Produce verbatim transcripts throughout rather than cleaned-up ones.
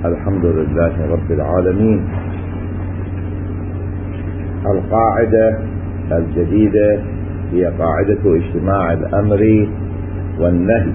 الحمد لله رب العالمين. القاعدة الجديدة هي قاعدة اجتماع الأمر والنهي.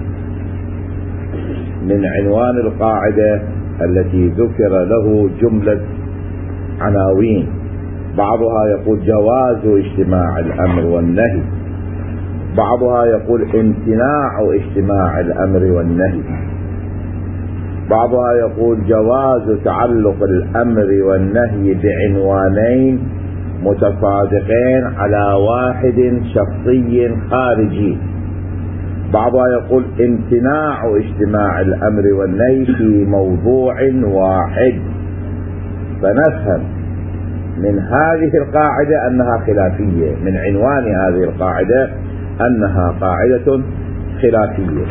من عنوان القاعدة التي ذكر له جملة عناوين، بعضها يقول جواز اجتماع الأمر والنهي، بعضها يقول امتناع اجتماع الأمر والنهي، بعضها يقول جواز تعلق الأمر والنهي بعنوانين متصادقين على واحد شخصي خارجي، بعضها يقول امتناع اجتماع الأمر والنهي في موضوع واحد. فنفهم من هذه القاعدة أنها خلافية، من عنوان هذه القاعدة أنها قاعدة خلافية.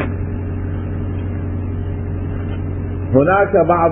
هناك بعض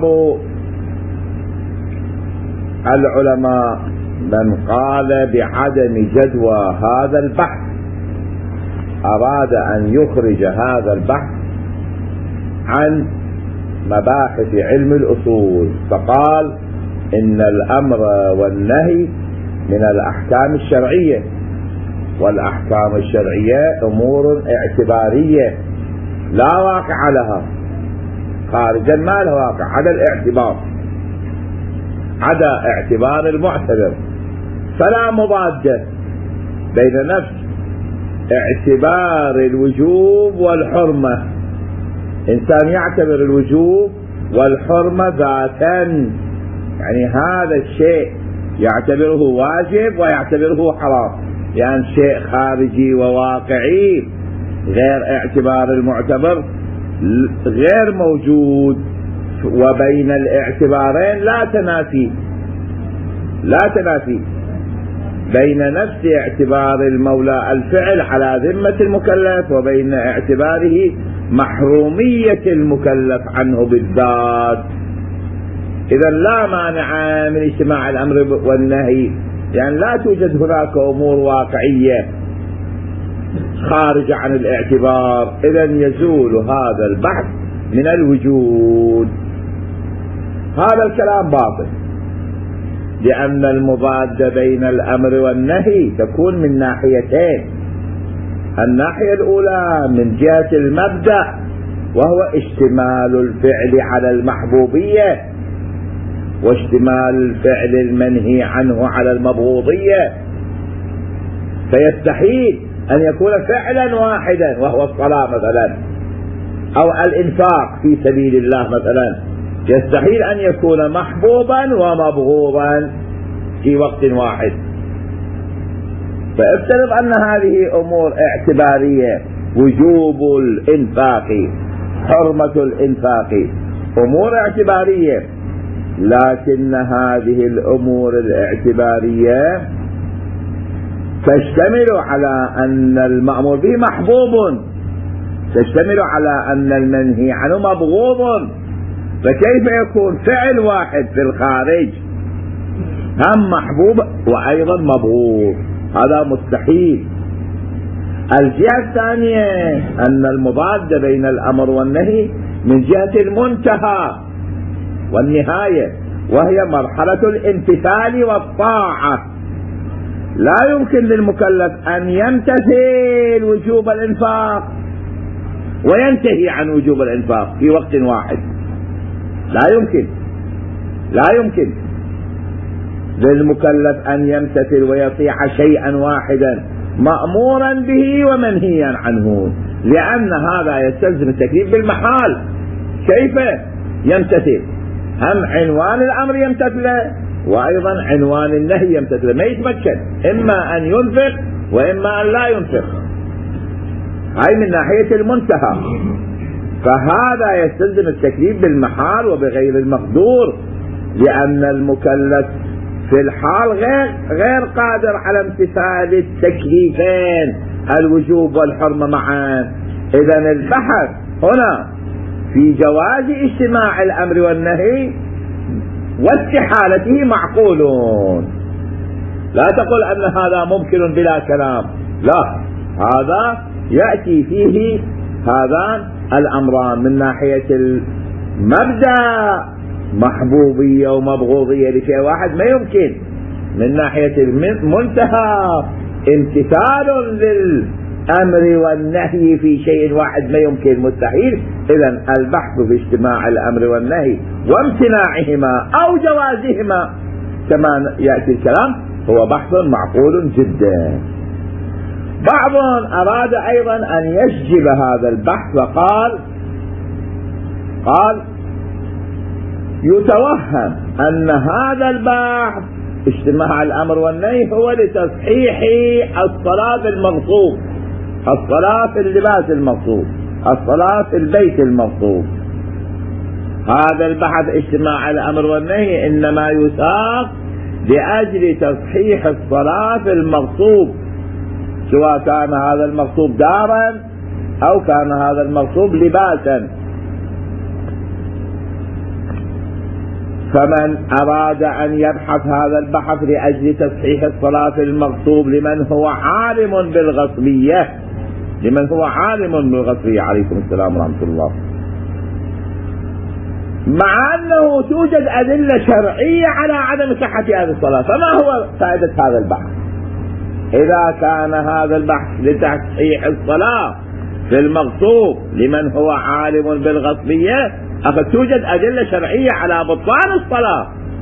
العلماء من قال بعدم جدوى هذا البحث، أراد أن يخرج هذا البحث عن مباحث علم الأصول، فقال إن الأمر والنهي من الأحكام الشرعية، والأحكام الشرعية أمور اعتبارية لا واقع لها، خارجا ما له واقع، عدا الاعتبار، عدا اعتبار المعتبر. فلا مضادة بين نفس اعتبار الوجوب والحرمة. إنسان يعتبر الوجوب والحرمة ذاتا، يعني هذا الشيء يعتبره واجب ويعتبره حرام، يعني شيء خارجي وواقعي غير اعتبار المعتبر غير موجود. وبين الاعتبارين لا تنافي، لا تنافي بين نفس اعتبار المولى الفعل على ذمة المكلف وبين اعتباره محرومية المكلف عنه بالذات. إذا لا مانع من اجتماع الأمر والنهي، يعني لا توجد هناك أمور واقعية خارجة عن الاعتبار، إذا يزول هذا البحث من الوجود. هذا الكلام باطل، لأن المضاد بين الأمر والنهي تكون من ناحيتين. الناحية الأولى من جهة المبدأ، وهو اشتمال الفعل على المحبوبية واشتمال الفعل المنهي عنه على المبغوضية، فيستحيل أن يكون فعلا واحدا وهو الصلاة مثلا، أو الإنفاق في سبيل الله مثلا، يستحيل أن يكون محبوبا ومبغوضا في وقت واحد. فافترض أن هذه أمور اعتبارية، وجوب الإنفاق، حرمة الإنفاق، أمور اعتبارية، لكن هذه الأمور الاعتبارية تشتمل على أن المأمور به محبوب، تشتمل على أن المنهي عنه مبغوض، فكيف يكون فعل واحد في الخارج هم محبوب وأيضا مبغوض؟ هذا مستحيل. الجهة الثانية أن المضاد بين الأمر والنهي من جهة المنتهى والنهاية، وهي مرحلة الامتثال والطاعة. لا يمكن للمكلف أن يمتثل وجوب الإنفاق وينتهي عن وجوب الإنفاق في وقت واحد، لا يمكن، لا يمكن للمكلف أن يمتثل ويطيع شيئا واحدا مأمورا به ومنهيا عنه، لأن هذا يستلزم التكليف بالمحال. كيف يمتثل؟ هم عنوان الأمر يمتثله وأيضا عنوان النهي يمتثله، ما يتمكن، إما أن ينفق وإما أن لا ينفق. هاي من ناحية المنتهى، فهذا يستلزم التكليف بالمحال وبغير المقدور، لأن المكلف في الحال غير غير قادر على امتثال التكليفين الوجوب والحرمة معا. إذن البحث هنا في جواز اجتماع الأمر والنهي واستحالته معقولون. لا تقل أن هذا ممكن بلا كلام، لا، هذا يأتي فيه هذان الأمران من ناحية المبدأ محبوبية ومبغوضية لشيء واحد ما يمكن. من ناحية المنتهى امتثال للأمر والنهي في شيء واحد ما يمكن، مستحيل. إذن البحث في اجتماع الأمر والنهي وامتناعهما أو جوازهما كما يأتي الكلام هو بحث معقول جدا. بعض أراد أيضا أن يشجب هذا البحث وقال قال يتوهم أن هذا البحث اجتماع الأمر والنهي هو لتصحيح الصلاة المغصوب، الصلاة في اللباس المغصوب، الصلاة في البيت المغصوب. هذا البحث اجتماع الأمر والنهي إنما يساق لأجل تصحيح الصلاة في المغصوب، سواء كان هذا المغصوب دارا أو كان هذا المغصوب لباسا. فمن أراد أن يبحث هذا البحث لأجل تصحيح الصلاة في المغصوب لمن هو عالم بالغصبية، لمن هو عالم بالغصبية عليكم السلام ورحمة الله، مع أنه توجد أدلة شرعية على عدم صحة هذه الصلاة، فما هو فائدة هذا البحث؟ إذا كان هذا البحث لتصحيح الصلاة في المغصوب لمن هو عالم بالغصبية، أخذ توجد أدلة شرعية على بطلان الصلاة.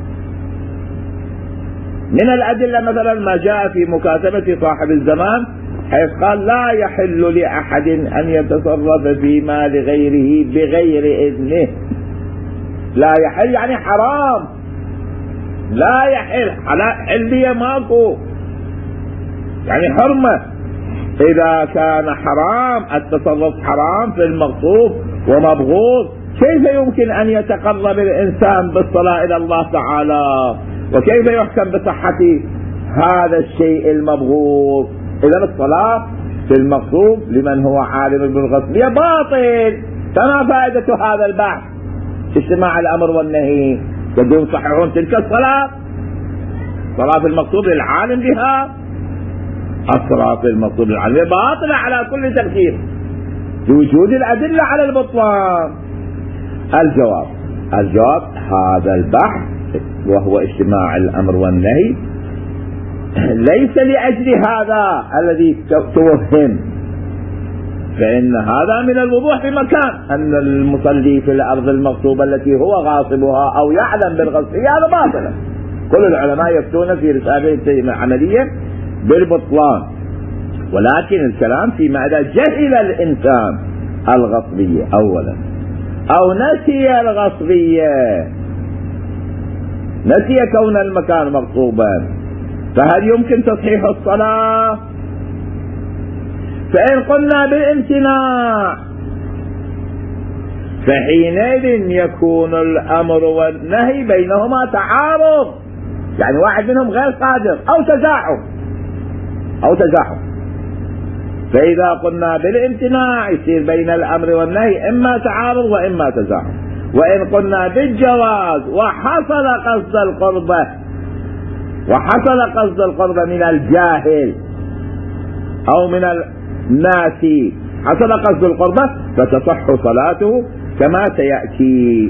من الأدلة مثلا ما جاء في مكاتبة صاحب الزمان حيث قال لا يحل لأحد أن يتصرف في مال غيره بغير إذنه. لا يحل يعني حرام، لا يحل، حلية ماكو، يعني حرمة. إذا كان حرام التصرف حرام في المغصوب ومبغوض، كيف يمكن أن يتقرب الإنسان بالصلاة إلى الله تعالى؟ وكيف يحكم بصحة هذا الشيء المبغوض؟ إذا الصلاة في المغصوب لمن هو عالم بالغصبية باطل. فما فائدة هذا البحث اجتماع الأمر والنهي؟ بدهم يصححون تلك الصلاة، صلاة في المغصوب للعالم بها، الصلاة في المغصوب للعالم باطلة على كل تفسير بوجود الأدلة على البطلان. الجواب الجواب هذا البحث وهو اجتماع الأمر والنهي ليس لأجل هذا الذي توهم، فإن هذا من الوضوح في مكان أن المصلي في الأرض المغصوبة التي هو غاصبها أو يعلم بالغصبية هذا باطل. كل العلماء يفتون في رسالة عملية بالبطلان، ولكن الكلام فيما إذا جهل الإنسان الغصبية أولا أو نسي الغصبية، نسي كون المكان مغصوبا، فهل يمكن تصحيح الصلاة؟ فإن قلنا بالامتناع فحينئذ يكون الأمر والنهي بينهما تعارض، يعني واحد منهم غير قادر أو تزاحم أو تزاحم. فإذا قلنا بالامتناع يصير بين الأمر والنهي إما تعارض وإما تزاحم. وإن قلنا بالجواز وحصل قصد القربة وحصل قصد القربة من الجاهل أو من الناس، حصل قصد القربة فتصح صلاته كما سيأتي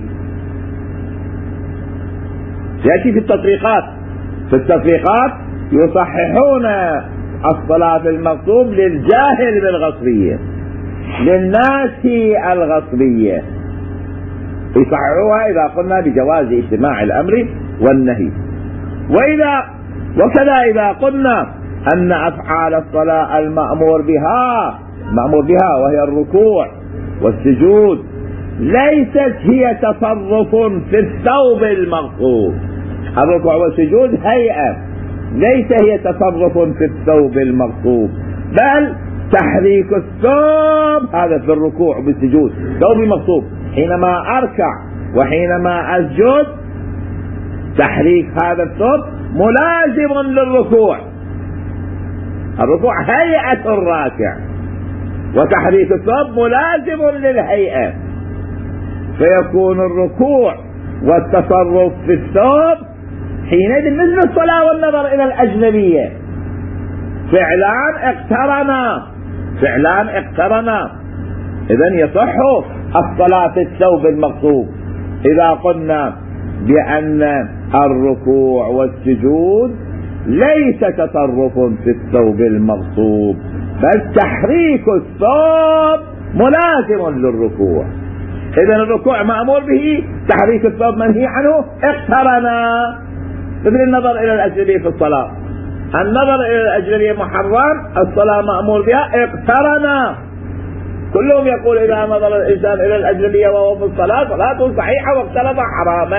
سيأتي في التطبيقات. في التطبيقات يصححون الصلاة في المغصوب للجاهل بالغصبية، للناس الغصبية يصححوها إذا قلنا بجواز اجتماع الأمر والنهي. وإذا وكذا إذا قلنا أن أفعال الصلاة المأمور بها مأمور بها وهي الركوع والسجود ليست هي تصرف في الثوب المغصوب. الركوع والسجود هيئة، ليس هي تصرف في الثوب المغصوب، بل تحريك الثوب هذا في الركوع بالسجود ثوب مغصوب. حينما أركع وحينما أسجد تحريك هذا الثوب ملازم للركوع. الركوع هيئة الراكع وتحريك الثوب ملازم للهيئة، فيكون الركوع والتصرف في الثوب حينئذ مثل الصلاة والنظر إلى الأجنبية، فعلان اقترنا فعلان اقترنا إذن يصح الصلاة في الثوب المغصوب إذا قلنا بأن الركوع والسجود ليس تطرف في الثوب المغصوب، بل تحريك الثوب ملازم للركوع. إذن الركوع مأمور به، تحريك الثوب منهي عنه، اقترنا. مثل النظر إلى الأجنبية في الصلاة، النظر إلى الأجنبية محرم، الصلاة مأمور بها، اقترنا. كلهم يقول إذا نظر الإنسان إلى الأجنبية وهو في الصلاة صلاته صحيحة واقترب حراما.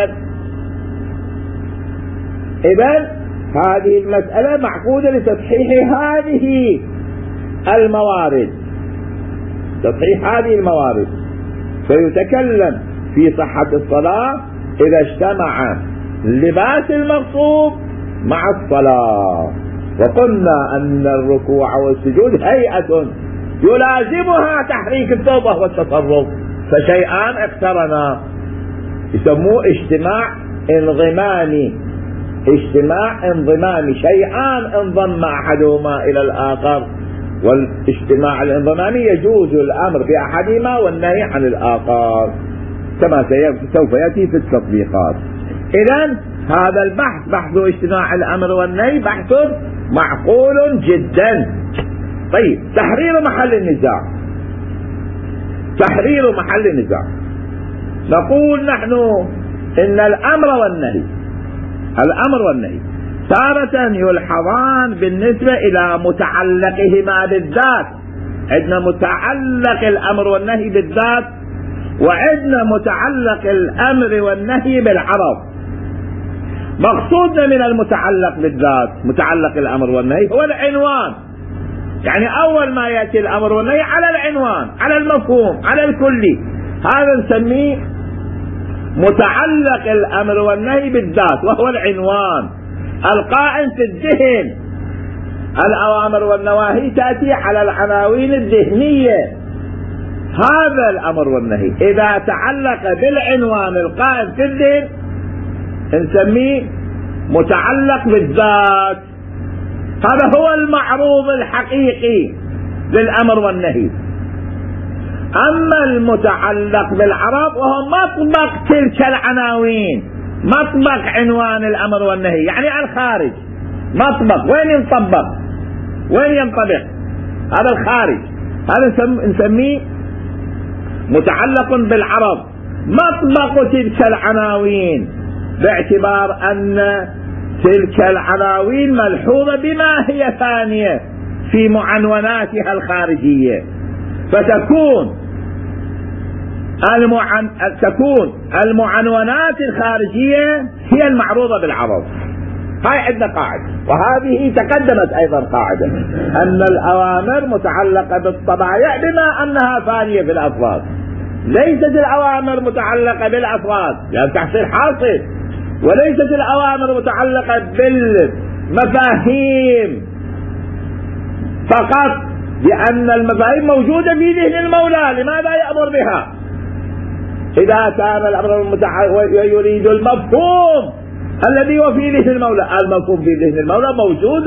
إذن هذه المسألة معقودة لتصحيح هذه الموارد، تصحيح هذه الموارد. فيتكلم في صحة الصلاة إذا اجتمع اللباس المغصوب مع الصلاة. وقلنا أن الركوع والسجود هيئة يلازمها تحريك الثوب وهو التصرف، فشيئان اقترنا يسموه اجتماع انضمامي. اجتماع انضمامي، شيئان انضم أحدهما إلى الآخر، والاجتماع الانضمامي يجوز الأمر بأحدهما والنهي عن الآخر كما سوف يأتي في التطبيقات. إذن هذا البحث، بحث اجتماع الأمر والنهي، بحث معقول جدا. طيب، تحرير محل النزاع. تحرير محل النزاع، نقول نحن إن الأمر والنهي، الأمر والنهي تارة يلحظان بالنسبة إلى متعلقهما بالذات. عندنا متعلق الأمر والنهي بالذات، وعندنا متعلق الأمر والنهي بالعرض. مقصودنا من المتعلق بالذات، متعلق الأمر والنهي، هو العنوان. يعني أول ما يأتي الأمر والنهي على العنوان، على المفهوم، على الكلي، هذا نسميه متعلق الأمر والنهي بالذات، وهو العنوان القائم في الذهن. الأوامر والنواهي تأتي على العناوين الذهنية. هذا الأمر والنهي إذا تعلق بالعنوان القائم في الذهن نسميه متعلق بالذات. هذا هو المعروض الحقيقي للأمر والنهي. أما المتعلق بالعرض وهو مطبق تلك العناوين، مطبق عنوان الأمر والنهي، يعني الخارج، مطبق وين ينطبق، وين ينطبق، هذا الخارج، هذا نسميه متعلق بالعرض، مطبق تلك العناوين، باعتبار أن تلك العناوين ملحوظة بما هي ثانية في معنوناتها الخارجية، فتكون المعن... تكون المعنونات الخارجية هي المعروضة بالعرض. هاي عندنا قاعدة، وهذه تقدمت أيضا قاعدة أن الأوامر متعلقة بالطبائع بما أنها ثانية في الأفراد، ليست الأوامر متعلقة بالأفراد يعني تحصيل حاصل، وليست الأوامر متعلقة بالمفاهيم فقط، لأن المفاهيم موجودة في ذهن المولى، لماذا يأمر بها؟ إذا كان الأمر المتعلق يريد المفهوم الذي هو في ذهن المولى، المفهوم في ذهن المولى موجود،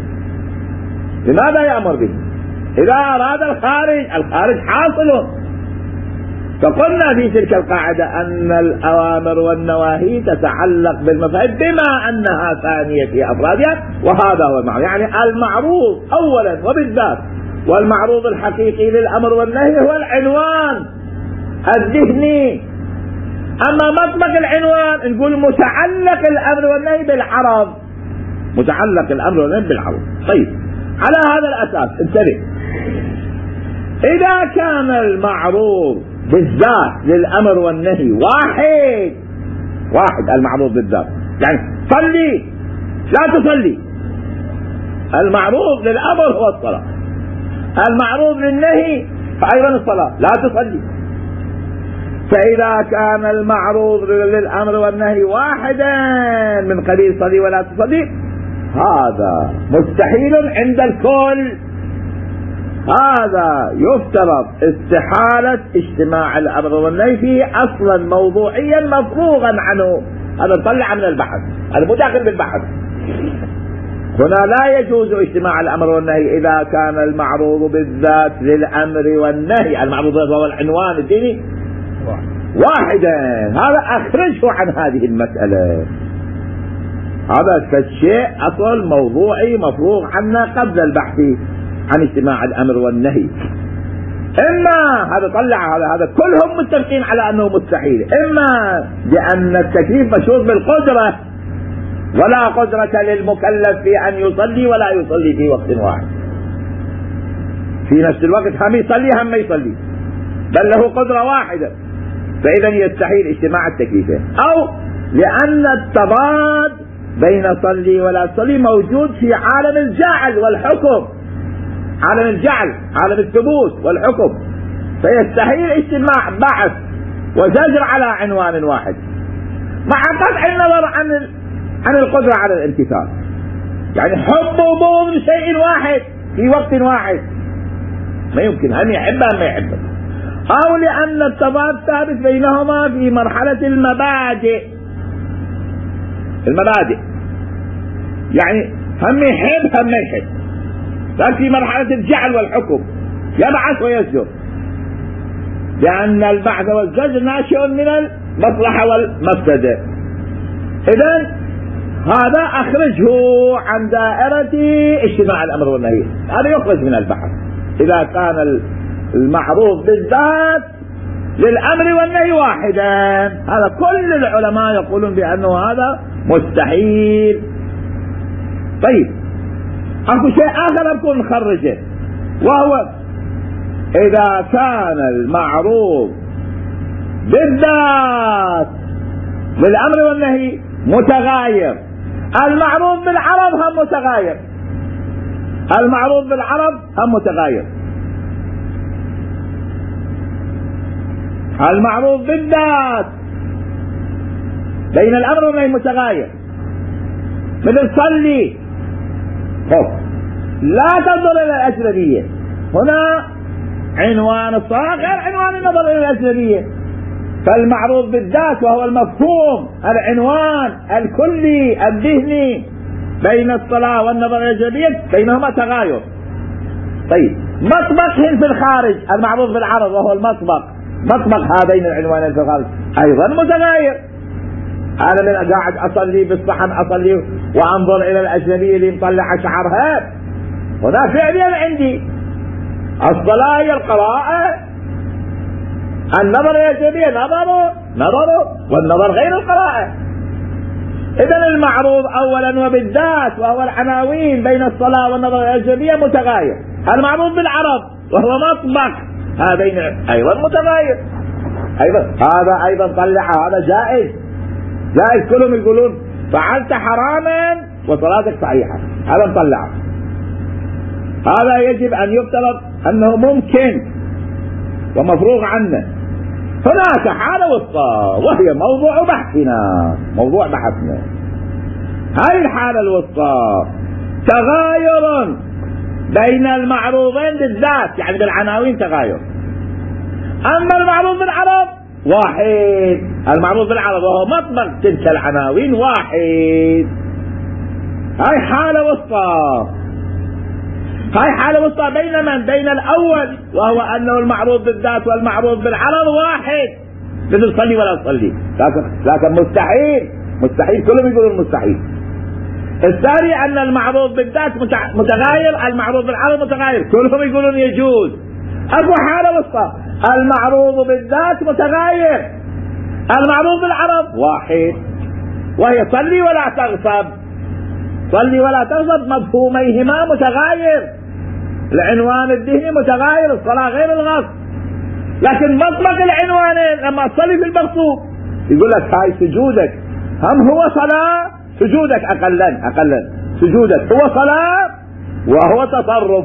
لماذا يأمر به؟ إذا أراد الخارج، الخارج حاصل. فقلنا في تلك القاعدة أن الأوامر والنواهي تتعلق بالمفاهيم بما أنها ثانية في أفرادها، وهذا هو المعروض، يعني المعروض أولا وبالذات، والمعروض الحقيقي للأمر والنهي هو العنوان الذهني. أما مطبق العنوان نقول متعلق الأمر والنهي بالعرض، متعلق الأمر والنهي بالعرض. طيب، على هذا الأساس انتبه، إذا كان المعروض بالذات للأمر والنهي واحد واحد المعروض بالذات، يعني صلي لا تصلي، المعروض للأمر هو الصلاة، المعروض للنهي فأيضا الصلاة لا تصلي. فإذا كان المعروض للأمر والنهي واحدا من قبيل صلي ولا تصلي، هذا مستحيل عند الكل، هذا يفترض استحالة اجتماع الأمر والنهي فيه أصلا موضوعيا مفروغا عنه، هذا طلع من البحث، هذا مداخل بالبحث. هنا لا يجوز اجتماع الأمر والنهي إذا كان المعروض بالذات للأمر والنهي، المعروض هو العنوان الديني واحدا، هذا أخرجه عن هذه المسألة. هذا الشيء أصل موضوعي مفروغ عنه قبل البحث عن اجتماع الأمر والنهي. إما هذا طلع هذا هذا كلهم متفقين على أنه مستحيل، إما لأن التكليف مشروط بالقدرة، ولا قدرة للمكلف في أن يصلي ولا يصلي في وقت واحد، في نفس الوقت هم يصلي هم ما يصلي، بل له قدرة واحدة، فإذا يستحيل اجتماع التكليفين. أو لأن التضاد بين صلي ولا صلي موجود في عالم الجعل والحكم، عالم الجعل عالم الثبوت والحكم، فيستحيل اجتماع بعث وزجر على عنوان واحد، مع قطع النظر عن عن القدرة على الامتثال. يعني حب وبغض لشيء واحد في وقت واحد ما يمكن، هم يحبه هم ما يحبه. أو لأن التضاد ثابت بينهما في مرحلة المبادئ، المبادئ يعني هم يحب هم ما يحب، لكن في مرحلة الجعل والحكم يبعث ويزجر، لأن البعث والزجر ناشئ من المصلحة والمفسدة. إذن هذا أخرجه عن دائرة اجتماع الأمر والنهي، هذا يخرج من البحث إذا كان المعروف بالذات للأمر والنهي واحدا. هذا كل العلماء يقولون بأنه هذا مستحيل. طيب أكو شيء آخر أكون نخرجه، وهو إذا كان المعروف بالذات للأمر والنهي متغاير. المعروف بالعرب هم متغاير، المعروف بالعرب هم متغاير، المعروف بالذات بين الأمر والنهي متغاير. مثل صلي، لا تنظر إلى الأجنبية، هنا عنوان الصلاة غير عنوان النظر إلى الأجنبية، فالمعروف بالذات وهو المفهوم العنوان الكلي الذهني بين الصلاة والنظر إلى الأجنبية بينهما تغاير. طيب مطبخهم في الخارج، المعروف بالعرب وهو المطبخ، مطبخ هذين العنوانين في الخارج أيضا متغاير. أنا من قاعد أصلي بالصحن أصلي وأنظر إلى الأجنبية اللي مطلع شعرها، هنا فعليا عندي الصلاة هي القراءة، النظر إلى الأجنبية نظره نظره والنظر غير القراءة. إذن المعروف أولا وبالذات وهو العناوين بين الصلاة والنظر إلى الأجنبية متغاير. المعروف بالعرب وهو مطبخ هذين أيضا متغاير أيضا. هذا أيضا طلع هذا جائز، جائز كلهم يقولون فعلت حراما وصلاتك صحيحة، هذا مطلع. هذا يجب أن يفترض أنه ممكن ومفروغ عنه. هناك حالة وسطى وهي موضوع بحثنا، موضوع بحثنا. هذه الحالة الوسطى تغاير بين المعروضين بالذات، يعني بالعناوين تغاير. أما المعروض بالعرب واحد، المعروض بالعرب وهو مطبخ تلك العناوين واحد. هاي حالة وسطى، هاي حالة وسطى بين من؟ بين الأول وهو أنه المعروض بالذات والمعروض بالعرب واحد، مثل صلي ولا تصلي، لكن لكن مستحيل، مستحيل كلهم يقولون مستحيل. الثاني أن المعروض بالذات متغاير، المعروض بالعرب متغاير، كلهم يقولون يجوز. أكو حالة وسطى، المعروض بالذات متغاير، المعروض بالعرب واحد، وهي صلي ولا تغصب. صلي ولا تغصب مفهوميهما متغاير، العنوان الذهني متغاير، الصلاة غير الغصب. لكن مطلق العنوانين لما تصلي في المغصوب يقول لك هاي سجودك هم هو صلاة، سجودك أقلا أقلا سجودك هو صلاة وهو تصرف،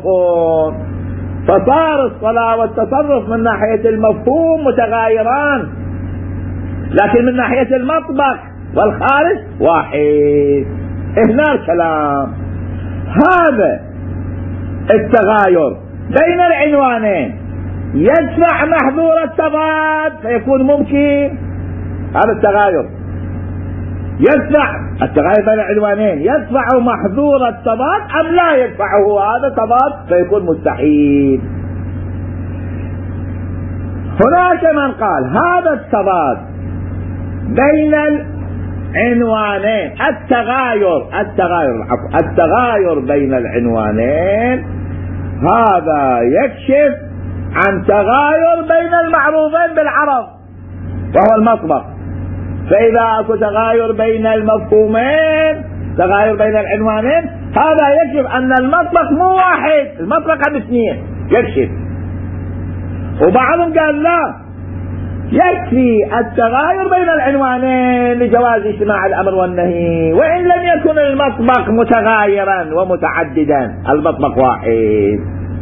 فصار الصلاة والتصرف من ناحية المفهوم متغايران، لكن من ناحية المطبخ والخارج واحد. هنا الكلام، هذا التغاير بين العنوانين يدفع محظور التضاد فيكون ممكن. هذا التغاير يدفع، التغاير بين العنوانين يدفع محظور التضاد أم لا يدفعه هذا التضاد فيكون مستحيل. هناك من قال هذا التضاد بين العنوانين، التغاير التغاير التغاير بين العنوانين، هذا يكشف عن تغاير بين المعروفين بالعرب وهو المطبق. فإذا أكو تغاير بين المفهومين، تغاير بين العنوانين، هذا يكشف أن المطبق مو واحد، المطبق عن اثنين يكشف. وبعضهم قال لا، يكفي التغاير بين العنوانين لجواز اجتماع الأمر والنهي وإن لم يكن المطبق متغايرا ومتعددا، المطبق واحد.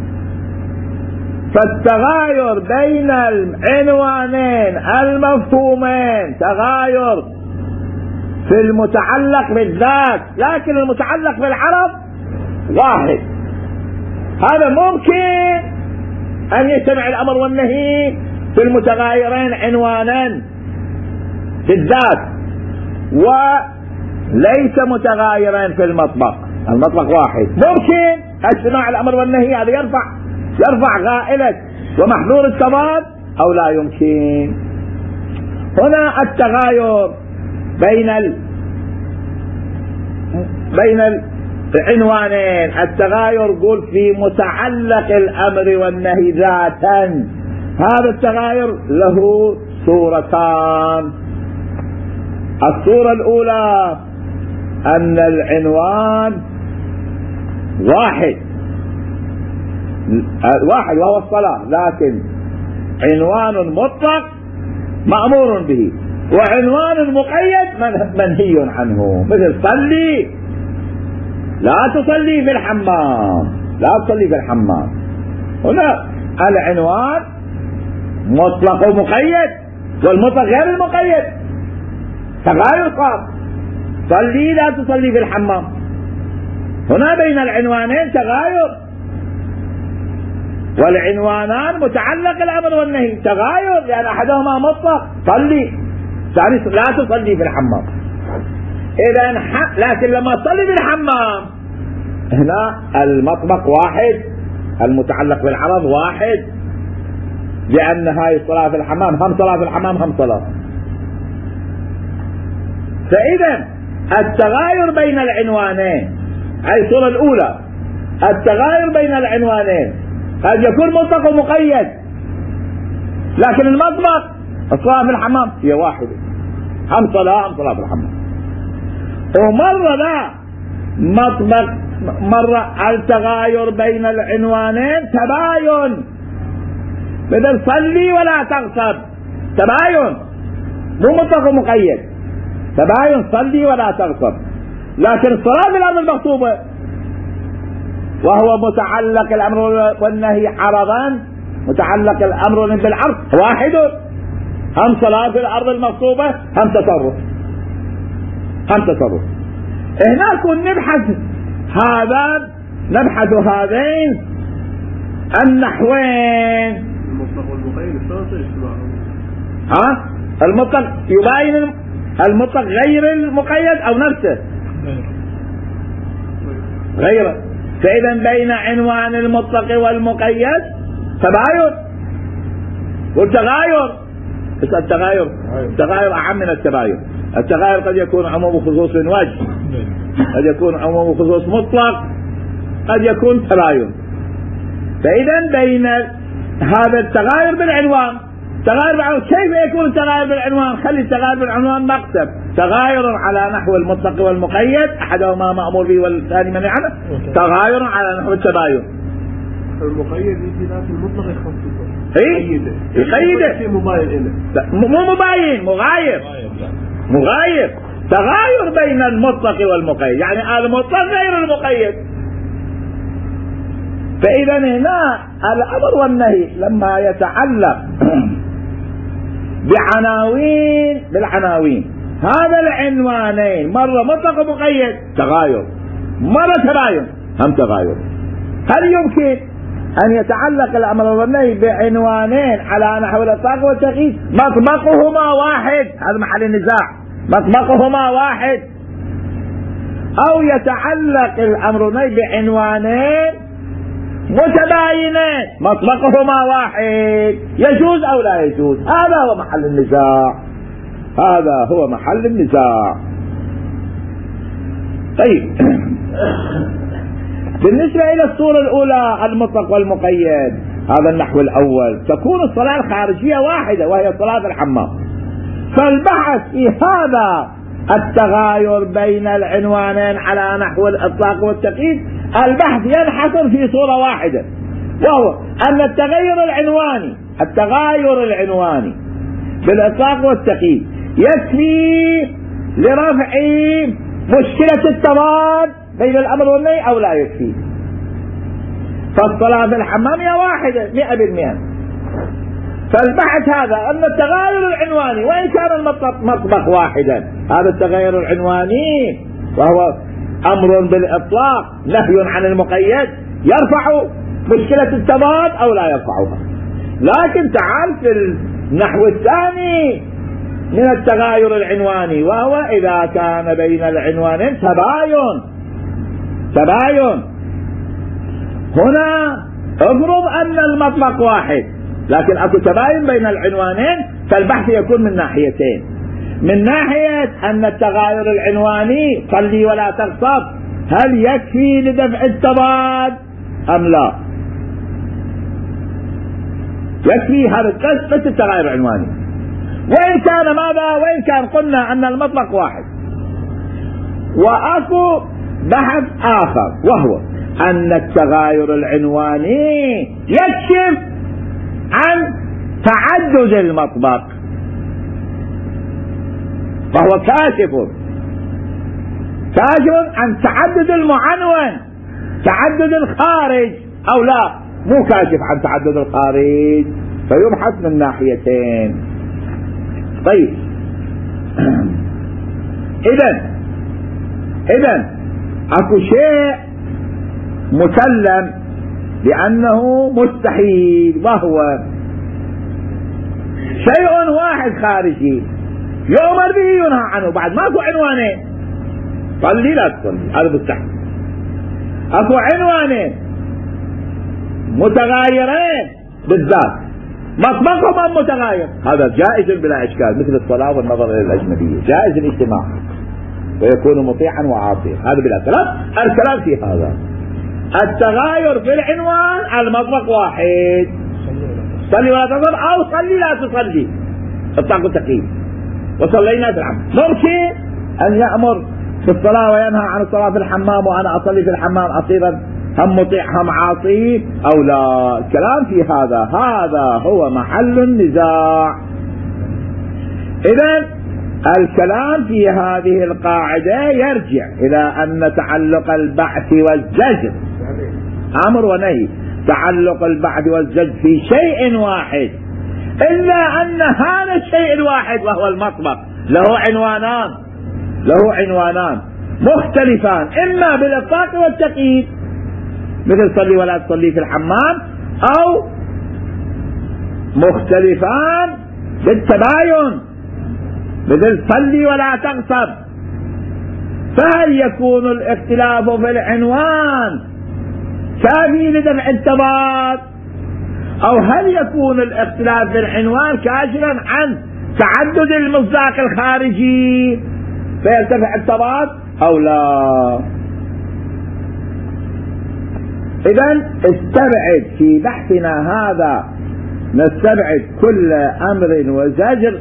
فالتغاير بين العنوانين المفهومين تغاير في المتعلق بالذات، لكن المتعلق بالعرب واحد. هذا ممكن أن يجتمع الأمر والنهي في المتغايرين عنوانا في الذات وليس متغايرين في المطبق، المطبق واحد. ممكن اجتماع الأمر والنهي هذا يرفع يرفع غائلة ومحذور التضاد أو لا يمكن. هنا التغاير بين ال... بين العنوانين، التغاير قول في متعلق الأمر والنهي ذاتا، هذا التغاير له صورتان. الصورة الأولى أن العنوان واحد واحد وهو الصلاة، لكن عنوان مطلق مأمور به وعنوان مقيد منهي عنه، مثل صلي، لا تصلي في الحمام، لا تصلي في الحمام. هنا العنوان مطلق ومقيد، والمطلق غير المقيد، تغاير صار، صلي لا تصلي في الحمام. هنا بين العنوانين تغاير، والعنوانان متعلق الأمر والنهي تغاير، لأن أحدهما مطلق صلي، ثاني لا تصلي في الحمام. إذا لكن لما تصلي في الحمام هنا المطبق واحد، المتعلق بالعرض واحد، لأن هاي الصلاة في الحمام هم صلاة في الحمام هم صلاة. فإذا التغاير بين العنوانين، هاي الصورة الأولى، التغاير بين العنوانين قد يكون مطلق ومقيد، لكن المطبق الصلاة في الحمام هي واحدة، هم صلاة هم صلاة في الحمام. ومرة لا مطبق، مرة التغاير بين العنوانين تباين، بدل صلي ولا تغصب، تباين مو مطلق ومقيد، تباين صلي ولا تغصب. لكن الصلاة بالأرض المغصوبة وهو متعلق الأمر والنهي عرضا، متعلق الأمر بالعرض واحد، هم صلاة في الأرض المغصوبة هم تصرف، هم تصرف. هناك نبحث هذا نبحث هذين النحوين. المطلق والمقيد ها المطلق يباين المطلق غير المقيد أو نفسه غيره. فإذا بين عنوان المطلق والمقيد تباين والتغاير. التغاير التغاير أعم من التباين. التغاير قد يكون عموم خصوص وجه، قد يكون عموم خصوص مطلق، قد يكون تباين. فإذا بين هذا التغاير بالعنوان، تغاير بالعنوان كيف يكون التغاير بالعنوان؟ خلي التغاير بالعنوان مقسم، تغاير على نحو المطلق والمقيد أحدهما مأمور به والثاني منع عنه، تغاير على نحو التباين. المقيد يجي لكن المطلق يخصصه، يقيده يقيده مباين، مو مباين، مغاير مغاير تغاير بين المطلق والمقيد، يعني المطلق غير المقيد. فإذا هنا الأمر والنهي لما يتعلق بعناوين بالعناوين، هذا العنوانين مرة مطلق ومقيد تغاير، مرة تباين هم تغاير. هل يمكن أن يتعلق الأمر والنهي بعنوانين على نحو الإطلاق والتقييد مطبقهما واحد؟ هذا محل النزاع، مطبقهما واحد. أو يتعلق الأمر والنهي بعنوانين متباينين مطبقهما واحد، يجوز أو لا يجوز؟ هذا هو محل النزاع، هذا هو محل النزاع. طيب بالنسبة إلى الصورة الأولى المطلق والمقيد، هذا النحو الأول، تكون الصلاة الخارجية واحدة وهي صلاة الحمام. فالبحث في هذا التغاير بين العنوانين على نحو الإطلاق والتقييد، البحث ينحصر في صورة واحدة، وهو أن التغير العنواني التغاير العنواني بالإطلاق والتقييد يكفي لرفع مشكلة التضاد بين الأمر والنهي أو لا يكفي. فالصلاة في الحمام هي واحدة مئة بالمئة. فالبحث هذا أن التغاير العنواني وإن كان المطبخ واحدا، هذا التغاير العنواني وهو أمر بالإطلاق نهي عن المقيد يرفع مشكلة التضاد أو لا يرفعها. لكن تعال في النحو الثاني من التغاير العنواني، وهو إذا كان بين العنوانين تباين تباين هنا افرض أن المطلق واحد لكن أكو تباين بين العنوانين، فالبحث يكون من ناحيتين. من ناحية أن التغاير العنواني صلي ولا تغصب هل يكفي لدفع التضاد أم لا؟ يكفي هذا القسم بس التغاير العنواني. وإن كان ماذا؟ وإن كان قلنا أن المطلق واحد، وأكو بحث آخر وهو أن التغاير العنواني يكشف عن تعدد المطبق، فهو كاشف كاشف عن تعدد المعنون، تعدد الخارج أو لا، مو كاشف عن تعدد الخارج، فيبحث من ناحيتين. طيب إذن إذن أكو شيء مسلم لأنه مستحيل، وهو شيء واحد خارجي يؤمر به ينهى عنه، بعد ماكو عنوانين صلي لا تصلي، هذا مستحيل. أكو عنوانين متغايرين بالذات مطبقهم متغاير، هذا جائز بلا إشكال، مثل الصلاة والنظر إلى الأجنبية جائز الاجتماع ويكون مطيعا وعاصيا، هذا بلا كلام. الكلام في هذا التغاير في العنوان المطبق واحد، صلي ولا تصل أو صلي لا تصلي اطلاق التقييد، وصلينا في الحمام. ممكن أن يأمر في الصلاة وينهى عن الصلاة في الحمام وأنا أصلي في الحمام أصيرا هم مطيع هم عاصي أو لا؟ الكلام في هذا هذا هو محل النزاع. إذن الكلام في هذه القاعدة يرجع إلى أن تعلق البعث والزجر أمر ونهي، تعلق البعث والزجر في شيء واحد، إلا أن هذا الشيء الواحد وهو المطبق له عنوانان له عنوانان مختلفان، إما بالإطلاق والتقييد مثل صلي ولا تصلي في الحمام، أو مختلفان بالتباين مثل صلي ولا تغصب. فهل يكون الاختلاف في العنوان كافي لدفع التضاد، أو هل يكون الاختلاف في العنوان كاشفا عن تعدد المصداق الخارجي فيرتفع التضاد أو لا؟ إذن استبعد في بحثنا هذا، نستبعد كل أمر وزجر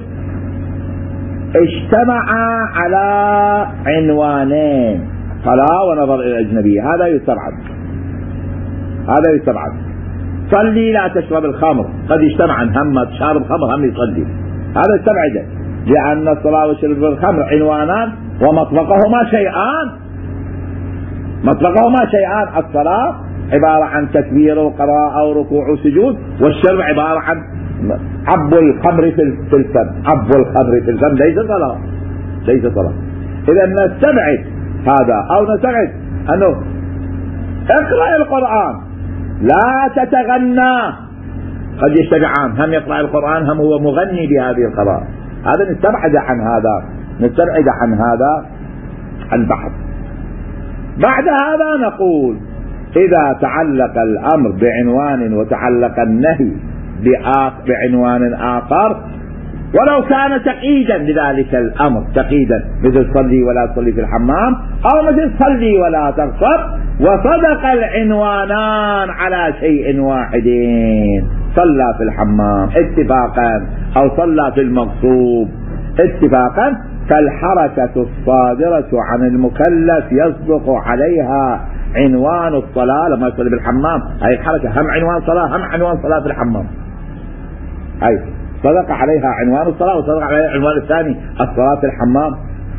اجتمع على عنوانين، صلاة ونظر إلى الأجنبية، هذا يستبعد هذا يستبعد. صلي لا تشرب الخمر، قد اجتمع هم شارب خمر هم يصلي، هذا يستبعده، لأن الصلاة وشرب الخمر عنوانان ومطبقهما شيئان مطبقهما شيئان الصلاة عبارة عن تكبير وقراءة وركوع وسجود، والشرب عبارة عن عب الخمر في الفم عب الخمر في الفم ليس صلاة ليس صلاة. إذا نستبعد هذا، أو نستبعد أنه اقرأ القرآن لا تتغنى، قد يجتمعان، هم يقرأ القرآن هم هو مغني بهذه القراءة، هذا نستبعد عن هذا نستبعد عن هذا البحث. بعد هذا نقول إذا تعلق الأمر بعنوان وتعلق النهي بعنوان آخر ولو كان تقييدا لذلك الأمر، تقييدا مثل صلي ولا تصلي في الحمام، أو مثل صلي ولا تغتر، وصدق العنوانان على شيء واحد، صلى في الحمام اتفاقا أو صلى في المغصوب اتفاقا، فالحركة الصادرة عن المكلف يصدق عليها عنوان الصلاة. لما يصلي بالحمام هذه الحركة هم عنوان صلاة هم عنوان صلاة في الحمام، أي صدق عليها عنوان الصلاة وصدق عليها العنوان الثاني الصلاة في الحمام.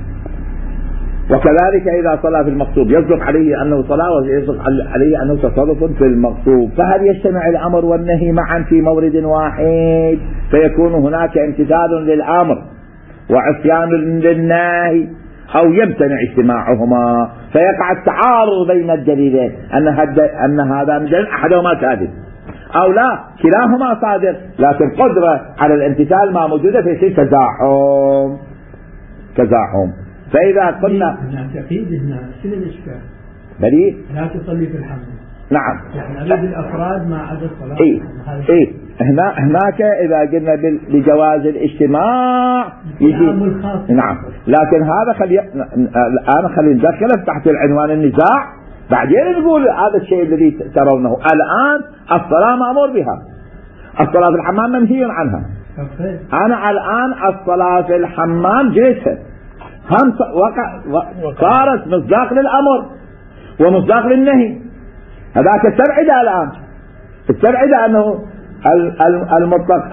وكذلك إذا صلى في المغصوب يصدق عليه أنه صلاة ويصدق عليه أنه تصرف في المغصوب. فهل يجتمع الأمر والنهي معا في مورد واحد فيكون هناك امتثال للأمر وعصيان للنهي، أو يمتنع اجتماعهما فيقع التعارض بين الدليلين أن, أن هذا من دليل أحدهما كاذب، أو لا كلاهما صادق لكن قدرة على الامتثال ما موجودة في شيء تزاحم تزاحم. فإذا قلنا تقييد هنا شنو الإشكال؟ بديل لا تصلي في الحمام، نعم يعني أريد الأفراد ما عدا الصلاة. إيه إيه هنا هناك إذا قلنا بجواز الاجتماع يجي نعم، لكن هذا خلي الآن خلي ندخله تحت العنوان النزاع، بعدين نقول هذا الشيء الذي ترونه الآن الصلاة مأمور بها، الصلاة في الحمام منهي عنها. أنا الآن الصلاة في الحمام جيتها هم وقع صارت مصداق للأمر ومصداق للنهي، هذاك استبعد الآن استبعد أنه المطلق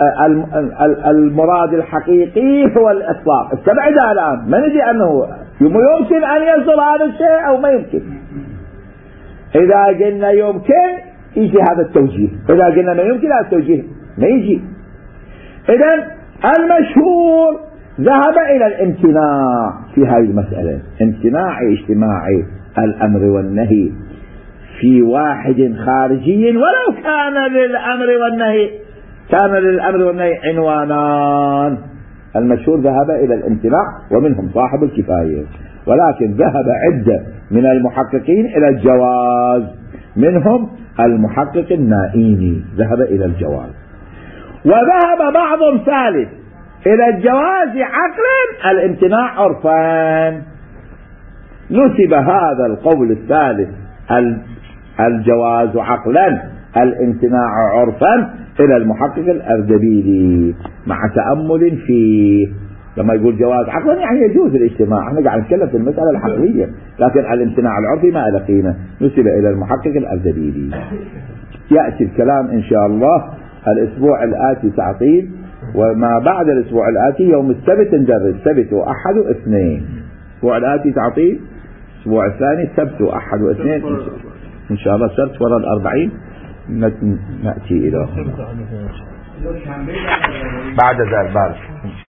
المراد الحقيقي هو الإطلاق، استبعد الآن ما ندري أنه يمكن أن يصدر هذا الشيء أو ما يمكن. إذا قلنا يمكن يجي هذا التوجيه، إذا قلنا ما يمكن هذا التوجيه ما يجي. إذن المشهور ذهب إلى الامتناع في هذه المسألة، امتناع اجتماع الأمر والنهي في واحد خارجي ولو كان للأمر والنهي كان للأمر والنهي عنوانان. المشهور ذهب إلى الامتناع ومنهم صاحب الكفاية، ولكن ذهب عدة من المحققين إلى الجواز، منهم المحقق النائيني ذهب إلى الجواز، وذهب بعض ثالث إلى الجواز عقلا الامتناع عرفان. نسب هذا القول الثالث الجواز عقلا الامتناع عرفا إلى المحقق الأردبيلي مع تأمل فيه. لما يقول جواز عقلا يعني يجوز الاجتماع، احنا قاعد نتكلم في المسألة الحقيقية، لكن الامتناع العرفي ما لقينا، نسب إلى المحقق الأردبيلي. يأتي الكلام إن شاء الله الأسبوع الآتي تعطيل، وما بعد الأسبوع الآتي يوم السبت ندرس، سبت وأحد واثنين. الأسبوع الآتي تعطيل، الأسبوع الثاني سبت وأحد واثنين إن شاء الله. سبت وراء الأربعين نأتي إلى بعد ذلك.